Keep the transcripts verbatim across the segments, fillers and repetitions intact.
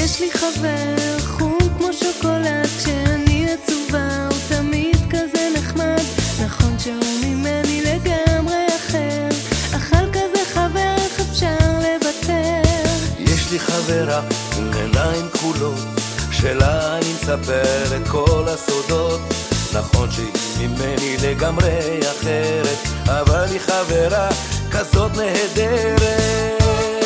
יש לי חבר חום כמו שוקולד, כשאני עצובה הוא תמיד כזה נחמד. נכון שהוא ממני לגמרי אחר, אכל כזה חבר איך אפשר לוותר. יש לי חברה עם עיניים כחולות, שלה אני מספר את כל הסודות. נכון שהיא ממני לגמרי אחרת, אבל היא חברה כזאת נהדרת.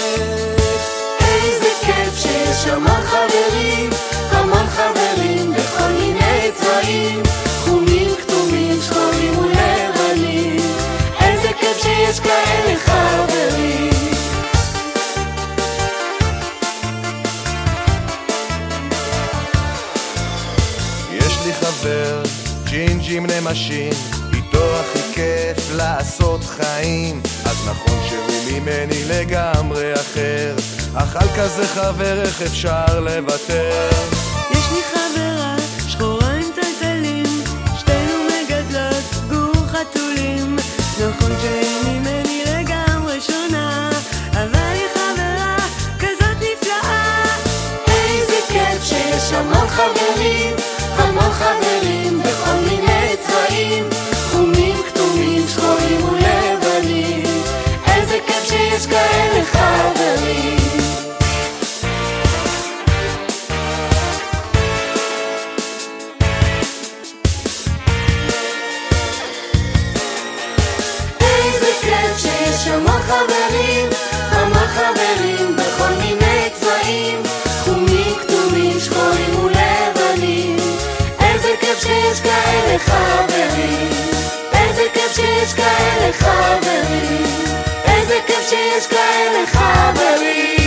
איזה כיף שיש המון חברים, המון חברים בכל מיני צבעים, חומים, כתומים, שחורים ולבנים. איזה כיף שיש כאלה חברים. יש לי חבר ג'ינג'ים נמשים, איתו הכי כיף לעשות חיים. אז נכון שהוא ממני לגמרי אחר, אכל כזה חבר איך אפשר לוותר. יש לי חברה שחורה עם טלטלים, שתינו מגדלות גור חתולים. נכון שהיא ממני לגמרי שונה, אבל היא חברה כזאת נפלאה. איזה כיף שיש המון חברים, המון חברים בכל מיני צבעים, חומים, כתומים, שחורים ולבנים. איזה כיף שיש כאלה חברים. איזה כיף שיש המון חברים, המון חברים בכל מיני צבעים, חומים, כתומים, שחורים ולבנים. איזה כיף שיש כאלה חברים. איזה כיף שיש כאלה חברים. איזה כיף שיש כאלה חברים.